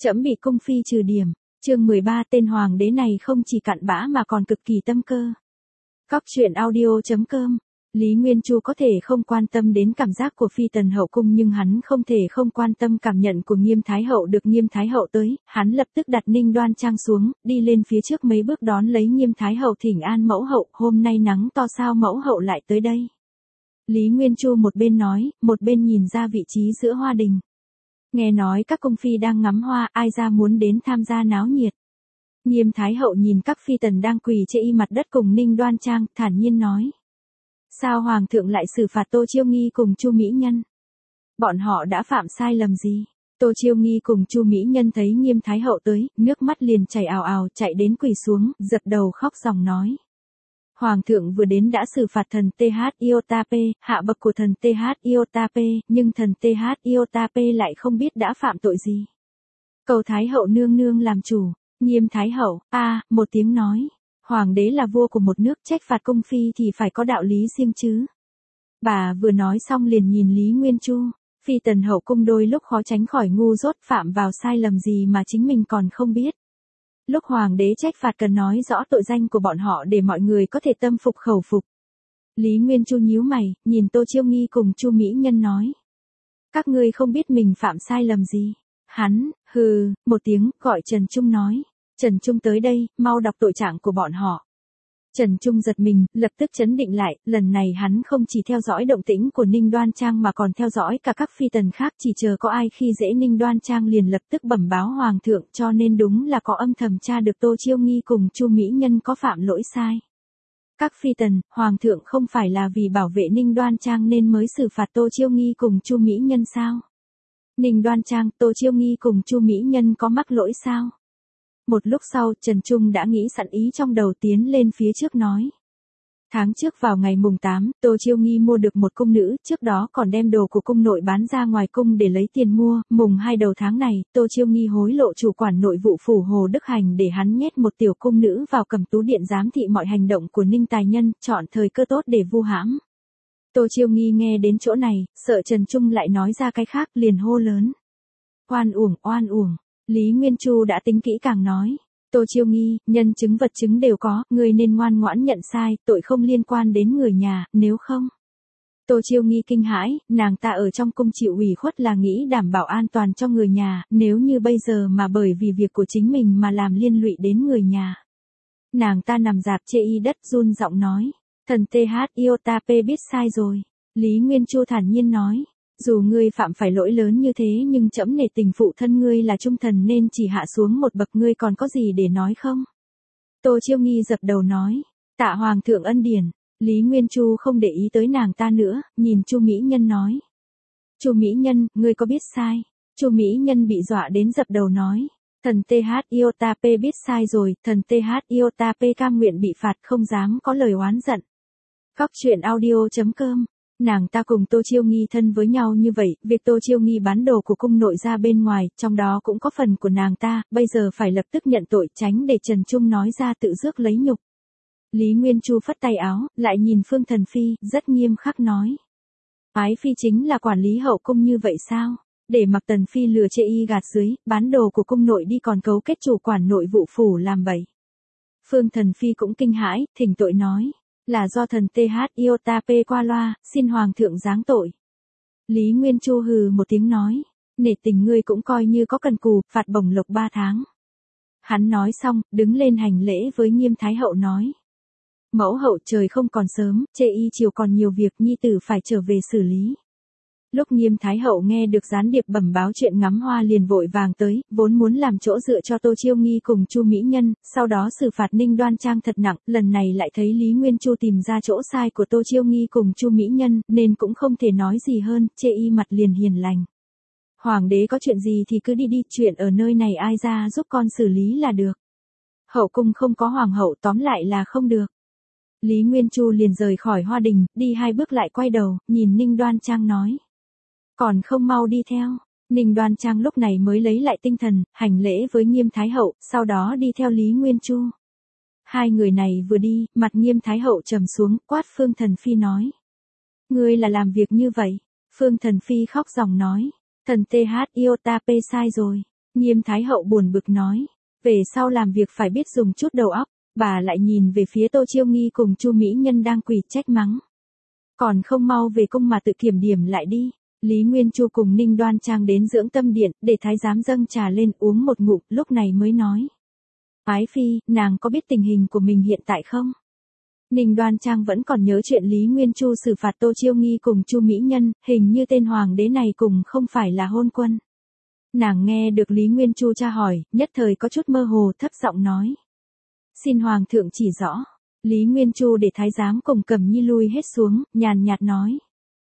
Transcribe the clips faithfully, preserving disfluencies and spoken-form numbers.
Trẫm bị cung phi trừ điểm. Chương mười ba, tên hoàng đế này không chỉ cặn bã mà còn cực kỳ tâm cơ. Cóc truyện audio chấm com. Lý Nguyên Chu có thể không quan tâm đến cảm giác của phi tần hậu cung, nhưng hắn không thể không quan tâm cảm nhận của Nghiêm Thái Hậu. Được Nghiêm Thái Hậu tới, hắn lập tức đặt Ninh Đoan Trang xuống, đi lên phía trước mấy bước đón lấy Nghiêm Thái Hậu thỉnh an mẫu hậu. Hôm nay nắng to sao mẫu hậu lại tới đây? Lý Nguyên Chu một bên nói, một bên nhìn ra vị trí giữa hoa đình. Nghe nói các cung phi đang ngắm hoa, ai ra muốn đến tham gia náo nhiệt. Nghiêm Thái Hậu nhìn các phi tần đang quỳ trên y mặt đất cùng Ninh Đoan Trang, thản nhiên nói. Sao Hoàng thượng lại xử phạt Tô Chiêu Nghi cùng Chu Mỹ Nhân? Bọn họ đã phạm sai lầm gì? Tô Chiêu Nghi cùng Chu Mỹ Nhân thấy Nghiêm Thái Hậu tới, nước mắt liền chảy ào ào, chạy đến quỳ xuống, dập đầu khóc ròng nói. Hoàng thượng vừa đến đã xử phạt thần tê hát Iotape, hạ bậc của thần tê hát Iotape, nhưng thần tê hát Iotape lại không biết đã phạm tội gì. Cầu Thái Hậu nương nương làm chủ. Nghiêm Thái Hậu, a à, một tiếng nói. Hoàng đế là vua của một nước, trách phạt cung phi thì phải có đạo lý riêng chứ. Bà vừa nói xong liền nhìn Lý Nguyên Chu. Phi tần hậu cung đôi lúc khó tránh khỏi ngu dốt, phạm vào sai lầm gì mà chính mình còn không biết. Lúc hoàng đế trách phạt cần nói rõ tội danh của bọn họ để mọi người có thể tâm phục khẩu phục. Lý Nguyên Chu nhíu mày, nhìn Tô Chiêu Nghi cùng Chu Mỹ Nhân nói. Các ngươi không biết mình phạm sai lầm gì. Hắn, hừ, một tiếng, gọi Trần Trung nói. Trần Trung tới đây, mau đọc tội trạng của bọn họ. Trần Trung giật mình, lập tức trấn định lại, lần này hắn không chỉ theo dõi động tĩnh của Ninh Đoan Trang mà còn theo dõi cả các phi tần khác, chỉ chờ có ai khi dễ Ninh Đoan Trang liền lập tức bẩm báo Hoàng thượng, cho nên đúng là có âm thầm tra được Tô Chiêu Nghi cùng Chu Mỹ Nhân có phạm lỗi sai. Các phi tần, Hoàng thượng không phải là vì bảo vệ Ninh Đoan Trang nên mới xử phạt Tô Chiêu Nghi cùng Chu Mỹ Nhân sao? Ninh Đoan Trang, Tô Chiêu Nghi cùng Chu Mỹ Nhân có mắc lỗi sao? Một lúc sau, Trần Trung đã nghĩ sẵn ý trong đầu, tiến lên phía trước nói. Tháng trước vào ngày mùng tám, Tô Chiêu Nghi mua được một cung nữ, trước đó còn đem đồ của cung nội bán ra ngoài cung để lấy tiền mua. Mùng hai đầu tháng này, Tô Chiêu Nghi hối lộ chủ quản nội vụ phủ Hồ Đức Hành để hắn nhét một tiểu cung nữ vào Cẩm Tú Điện giám thị mọi hành động của Ninh Tài Nhân, chọn thời cơ tốt để vu hãm. Tô Chiêu Nghi nghe đến chỗ này, sợ Trần Trung lại nói ra cái khác, liền hô lớn. Oan uổng, oan uổng. Lý Nguyên Chu đã tính kỹ càng nói. Tô Chiêu Nghi, nhân chứng vật chứng đều có, người nên ngoan ngoãn nhận sai, tội không liên quan đến người nhà, nếu không. Tô Chiêu Nghi kinh hãi, nàng ta ở trong cung chịu ủy khuất là nghĩ đảm bảo an toàn cho người nhà, nếu như bây giờ mà bởi vì việc của chính mình mà làm liên lụy đến người nhà. Nàng ta nằm dạp chê y đất run giọng nói. Thần tê hát Iotape biết sai rồi. Lý Nguyên Chu thản nhiên nói. Dù ngươi phạm phải lỗi lớn như thế nhưng trẫm nể tình phụ thân ngươi là trung thần nên chỉ hạ xuống một bậc, ngươi còn có gì để nói không? Tô Chiêu Nghi dập đầu nói. Tạ Hoàng thượng ân điển. Lý Nguyên Chu không để ý tới nàng ta nữa, nhìn Chu Mỹ Nhân nói. Chu Mỹ Nhân, ngươi có biết sai? Chu Mỹ Nhân bị dọa đến dập đầu nói. Thần tê hát Iotape biết sai rồi, thần tê hát Iotape cam nguyện bị phạt, không dám có lời oán giận. Cóc truyện audio chấm com. Nàng ta cùng Tô Chiêu Nghi thân với nhau như vậy, việc Tô Chiêu Nghi bán đồ của cung nội ra bên ngoài, trong đó cũng có phần của nàng ta, bây giờ phải lập tức nhận tội, tránh để Trần Trung nói ra tự rước lấy nhục. Lý Nguyên Chu phất tay áo, lại nhìn Phương Thần Phi, rất nghiêm khắc nói. Ái Phi chính là quản lý hậu cung như vậy sao? Để mặc Tần Phi lừa chê y gạt dưới, bán đồ của cung nội đi còn cấu kết chủ quản nội vụ phủ làm bậy. Phương Thần Phi cũng kinh hãi, thỉnh tội nói. Là do thần tê hát Iotape qua loa, xin Hoàng thượng giáng tội. Lý Nguyên Chu hừ một tiếng nói. Nể tình ngươi cũng coi như có cần cù, phạt bổng lộc ba tháng. Hắn nói xong, đứng lên hành lễ với Nghiêm Thái Hậu nói. Mẫu hậu, trời không còn sớm, chê y chiều còn nhiều việc, nhi tử phải trở về xử lý. Lúc Nghiêm Thái Hậu nghe được gián điệp bẩm báo chuyện ngắm hoa liền vội vàng tới, vốn muốn làm chỗ dựa cho Tô Chiêu Nghi cùng Chu Mỹ Nhân, sau đó xử phạt Ninh Đoan Trang thật nặng, lần này lại thấy Lý Nguyên Chu tìm ra chỗ sai của Tô Chiêu Nghi cùng Chu Mỹ Nhân, nên cũng không thể nói gì hơn, chê y mặt liền hiền lành. Hoàng đế có chuyện gì thì cứ đi đi, chuyện ở nơi này ai ra giúp con xử lý là được. Hậu cung không có hoàng hậu, tóm lại là không được. Lý Nguyên Chu liền rời khỏi hoa đình, đi hai bước lại quay đầu, nhìn Ninh Đoan Trang nói. Còn không mau đi theo. Ninh Đoan Trang lúc này mới lấy lại tinh thần, hành lễ với Nghiêm Thái Hậu, sau đó đi theo Lý Nguyên Chu. Hai người này vừa đi, mặt Nghiêm Thái Hậu trầm xuống, quát Phương Thần Phi nói. Ngươi là làm việc như vậy. Phương Thần Phi khóc ròng nói. Thần tê hát Iotape sai rồi. Nghiêm Thái Hậu buồn bực nói, về sau làm việc phải biết dùng chút đầu óc, bà lại nhìn về phía Tô Chiêu Nghi cùng Chu Mỹ Nhân đang quỳ trách mắng. Còn không mau về cung mà tự kiểm điểm lại đi. Lý Nguyên Chu cùng Ninh Đoan Trang đến dưỡng tâm điện, để thái giám dâng trà lên uống một ngụm, lúc này mới nói. Ái phi, nàng có biết tình hình của mình hiện tại không? Ninh Đoan Trang vẫn còn nhớ chuyện Lý Nguyên Chu xử phạt Tô Chiêu Nghi cùng Chu Mỹ Nhân, hình như tên hoàng đế này cùng không phải là hôn quân. Nàng nghe được Lý Nguyên Chu tra hỏi, nhất thời có chút mơ hồ, thấp giọng nói. Xin hoàng thượng chỉ rõ. Lý Nguyên Chu để thái giám cùng Cẩm Nhi lui hết xuống, nhàn nhạt nói.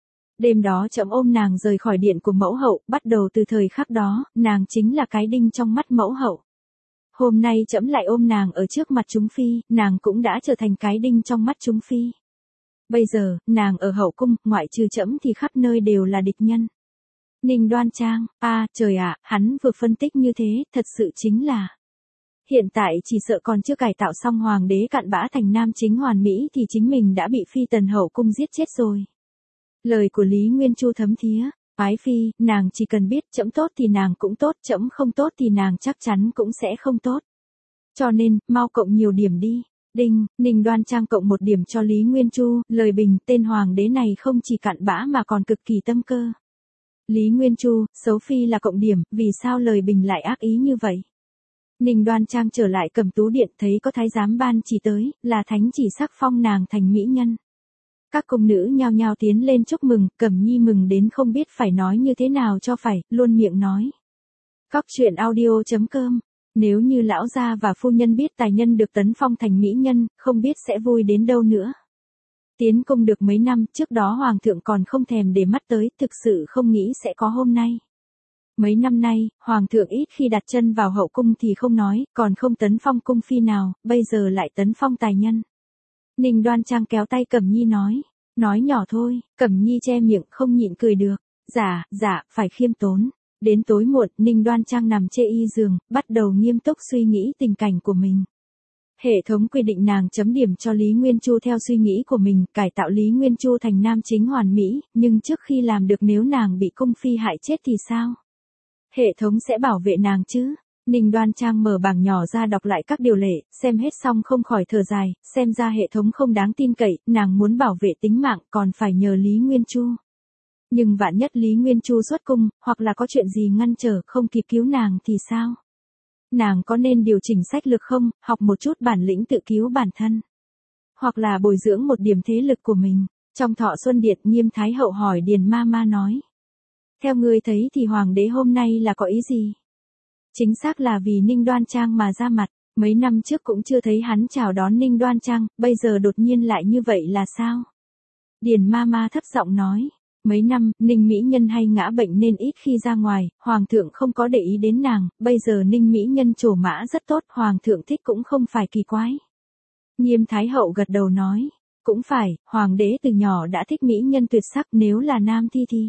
Đêm đó trẫm ôm nàng rời khỏi điện của mẫu hậu, bắt đầu từ thời khắc đó, nàng chính là cái đinh trong mắt mẫu hậu. Hôm nay trẫm lại ôm nàng ở trước mặt chúng phi, nàng cũng đã trở thành cái đinh trong mắt chúng phi. Bây giờ, nàng ở hậu cung, ngoại trừ trẫm thì khắp nơi đều là địch nhân. Ninh Đoan Trang, a à, trời ạ, hắn vừa phân tích như thế, thật sự chính là. Hiện tại chỉ sợ còn chưa cải tạo xong hoàng đế cặn bã thành nam chính hoàn mỹ thì chính mình đã bị phi tần hậu cung giết chết rồi. Lời của Lý Nguyên Chu thấm thía, ái phi, nàng chỉ cần biết trẫm tốt thì nàng cũng tốt, trẫm không tốt thì nàng chắc chắn cũng sẽ không tốt. Cho nên, mau cộng nhiều điểm đi. Đinh, Ninh Đoan Trang cộng một điểm cho Lý Nguyên Chu, lời bình, tên hoàng đế này không chỉ cặn bã mà còn cực kỳ tâm cơ. Lý Nguyên Chu, xấu phi là cộng điểm, vì sao lời bình lại ác ý như vậy? Ninh Đoan Trang trở lại Cẩm Tú điện thấy có thái giám ban chỉ tới, là thánh chỉ sắc phong nàng thành mỹ nhân. Các cung nữ nhao nhao tiến lên chúc mừng, Cẩm Nhi mừng đến không biết phải nói như thế nào cho phải, luôn miệng nói. Cóc truyện audio chấm com, nếu như lão gia và phu nhân biết tài nhân được tấn phong thành mỹ nhân, không biết sẽ vui đến đâu nữa. Tiến cung được mấy năm, trước đó hoàng thượng còn không thèm để mắt tới, thực sự không nghĩ sẽ có hôm nay. Mấy năm nay, hoàng thượng ít khi đặt chân vào hậu cung thì không nói, còn không tấn phong cung phi nào, bây giờ lại tấn phong tài nhân. Ninh Đoan Trang kéo tay Cẩm Nhi nói, nói nhỏ thôi, Cẩm Nhi che miệng không nhịn cười được, dạ, dạ, phải khiêm tốn. Đến tối muộn, Ninh Đoan Trang nằm chê y giường, bắt đầu nghiêm túc suy nghĩ tình cảnh của mình. Hệ thống quy định nàng chấm điểm cho Lý Nguyên Chu theo suy nghĩ của mình, cải tạo Lý Nguyên Chu thành nam chính hoàn mỹ, nhưng trước khi làm được nếu nàng bị cung phi hại chết thì sao? Hệ thống sẽ bảo vệ nàng chứ? Ninh Đoan Trang mở bảng nhỏ ra đọc lại các điều lệ, xem hết xong không khỏi thở dài, xem ra hệ thống không đáng tin cậy, nàng muốn bảo vệ tính mạng còn phải nhờ Lý Nguyên Chu. Nhưng vạn nhất Lý Nguyên Chu xuất cung, hoặc là có chuyện gì ngăn trở không kịp cứu nàng thì sao? Nàng có nên điều chỉnh sách lược không, học một chút bản lĩnh tự cứu bản thân? Hoặc là bồi dưỡng một điểm thế lực của mình? Trong thọ xuân điện, Nghiêm Thái Hậu hỏi Điền Ma Ma nói. Theo ngươi thấy thì hoàng đế hôm nay là có ý gì? Chính xác là vì Ninh Đoan Trang mà ra mặt, mấy năm trước cũng chưa thấy hắn chào đón Ninh Đoan Trang, bây giờ đột nhiên lại như vậy là sao? Điền Ma Ma thấp giọng nói. Mấy năm, Ninh Mỹ Nhân hay ngã bệnh nên ít khi ra ngoài, Hoàng thượng không có để ý đến nàng, bây giờ Ninh Mỹ Nhân trổ mã rất tốt, Hoàng thượng thích cũng không phải kỳ quái. Nghiêm Thái Hậu gật đầu nói, cũng phải, Hoàng đế từ nhỏ đã thích Mỹ Nhân tuyệt sắc nếu là nam thi thì.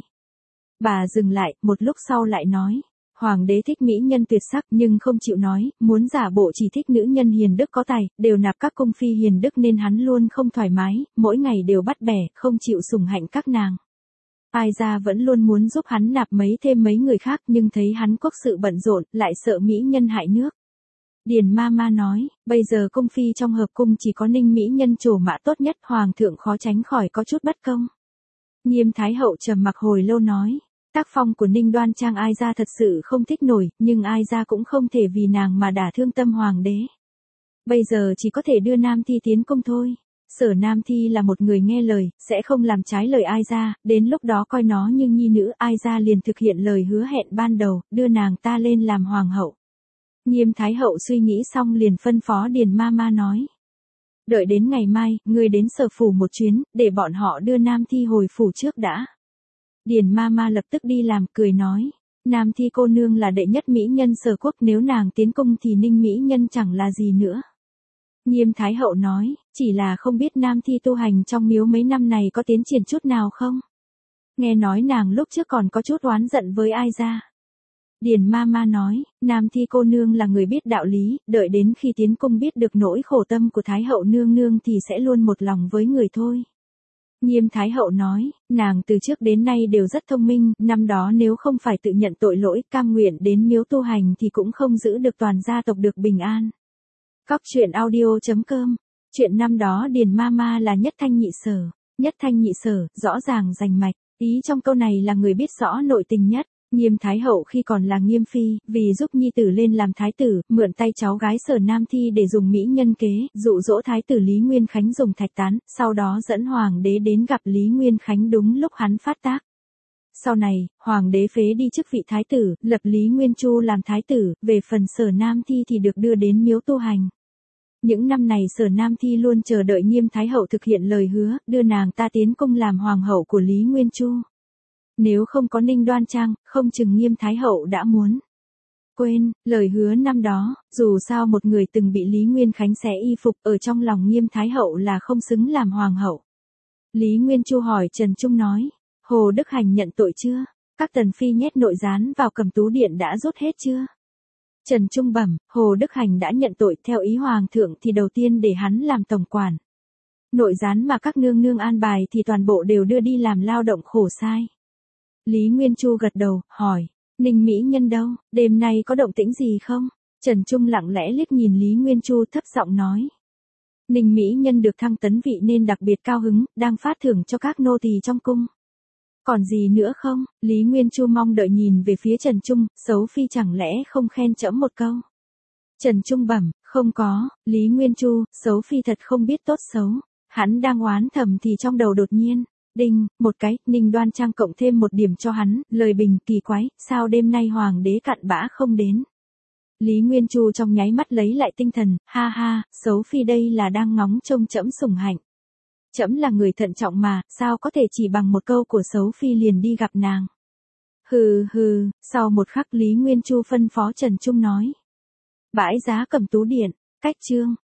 Bà dừng lại, một lúc sau lại nói, Hoàng đế thích Mỹ Nhân tuyệt sắc nhưng không chịu nói, muốn giả bộ chỉ thích nữ nhân hiền đức có tài, đều nạp các cung phi hiền đức nên hắn luôn không thoải mái, mỗi ngày đều bắt bẻ, không chịu sủng hạnh các nàng. Ai ra vẫn luôn muốn giúp hắn nạp mấy thêm mấy người khác nhưng thấy hắn quốc sự bận rộn, lại sợ Mỹ Nhân hại nước. Điền Ma Ma nói, bây giờ cung phi trong hợp cung chỉ có Ninh Mỹ Nhân trổ mã tốt nhất, Hoàng thượng khó tránh khỏi có chút bất công. Nghiêm Thái Hậu trầm mặc hồi lâu nói, tác phong của Ninh Đoan Trang ai ra thật sự không thích nổi, nhưng ai ra cũng không thể vì nàng mà đả thương tâm Hoàng đế. Bây giờ chỉ có thể đưa Nam Thi tiến cung thôi. Sở Nam Thi là một người nghe lời, sẽ không làm trái lời ai ra, đến lúc đó coi nó như nhi nữ, ai ra liền thực hiện lời hứa hẹn ban đầu, đưa nàng ta lên làm hoàng hậu. Nghiêm Thái Hậu suy nghĩ xong liền phân phó Điền Ma Ma nói. Đợi đến ngày mai, ngươi đến sở phủ một chuyến, để bọn họ đưa Nam Thi hồi phủ trước đã. Điền Ma Ma lập tức đi làm, cười nói. Nam Thi cô nương là đệ nhất mỹ nhân sở quốc, nếu nàng tiến cung thì Ninh mỹ nhân chẳng là gì nữa. Nghiêm Thái Hậu nói, chỉ là không biết Nam Thi tu hành trong miếu mấy năm này có tiến triển chút nào không? Nghe nói nàng lúc trước còn có chút oán giận với ai ra. Điền Ma Ma nói, Nam Thi cô nương là người biết đạo lý, đợi đến khi tiến cung biết được nỗi khổ tâm của Thái Hậu nương nương thì sẽ luôn một lòng với người thôi. Nghiêm Thái Hậu nói, nàng từ trước đến nay đều rất thông minh, năm đó nếu không phải tự nhận tội lỗi, cam nguyện đến miếu tu hành thì cũng không giữ được toàn gia tộc được bình an. Cóc truyện audio chấm com. Chuyện năm đó Điền Mama là nhất thanh nhị sở, nhất thanh nhị sở, rõ ràng rành mạch, ý trong câu này là người biết rõ nội tình nhất. Nghiêm Thái Hậu khi còn là Nghiêm Phi, vì giúp nhi tử lên làm thái tử, mượn tay cháu gái Sở Nam Thi để dùng mỹ nhân kế, dụ dỗ thái tử Lý Nguyên Khánh dùng thạch tán, sau đó dẫn hoàng đế đến gặp Lý Nguyên Khánh đúng lúc hắn phát tác. Sau này, hoàng đế phế đi chức vị thái tử, lập Lý Nguyên Chu làm thái tử, về phần Sở Nam Thi thì được đưa đến miếu tu hành. Những năm này Sở Nam Thi luôn chờ đợi Nghiêm Thái Hậu thực hiện lời hứa, đưa nàng ta tiến cung làm hoàng hậu của Lý Nguyên Chu. Nếu không có Ninh Đoan Trang, không chừng Nghiêm Thái Hậu đã muốn quên lời hứa năm đó, dù sao một người từng bị Lý Nguyên Khánh xé y phục, ở trong lòng Nghiêm Thái Hậu là không xứng làm hoàng hậu. Lý Nguyên Chu hỏi Trần Trung nói, Hồ Đức Hành nhận tội chưa? Các tần phi nhét nội gián vào Cẩm Tú Điện đã rút hết chưa? Trần Trung bẩm, Hồ Đức Hành đã nhận tội, theo ý hoàng thượng thì đầu tiên để hắn làm tổng quản. Nội gián mà các nương nương an bài thì toàn bộ đều đưa đi làm lao động khổ sai. Lý Nguyên Chu gật đầu, hỏi, Ninh mỹ nhân đâu, đêm nay có động tĩnh gì không? Trần Trung lặng lẽ liếc nhìn Lý Nguyên Chu thấp giọng nói. Ninh mỹ nhân được thăng tấn vị nên đặc biệt cao hứng, đang phát thưởng cho các nô tỳ trong cung. Còn gì nữa không? Lý Nguyên Chu mong đợi nhìn về phía Trần Trung, xấu phi chẳng lẽ không khen trẫm một câu. Trần Trung bẩm, không có, Lý Nguyên Chu, xấu phi thật không biết tốt xấu. Hắn đang oán thầm thì trong đầu đột nhiên, đinh, một cái, Ninh Đoan Trang cộng thêm một điểm cho hắn, lời bình, kỳ quái, sao đêm nay hoàng đế cặn bã không đến. Lý Nguyên Chu trong nháy mắt lấy lại tinh thần, ha ha, xấu phi đây là đang ngóng trông trẫm sủng hạnh. Trẫm là người thận trọng mà, sao có thể chỉ bằng một câu của xấu phi liền đi gặp nàng. Hừ hừ, sau một khắc Lý Nguyên Chu phân phó Trần Trung nói. Bãi giá Cẩm Tú Điện, cách chương.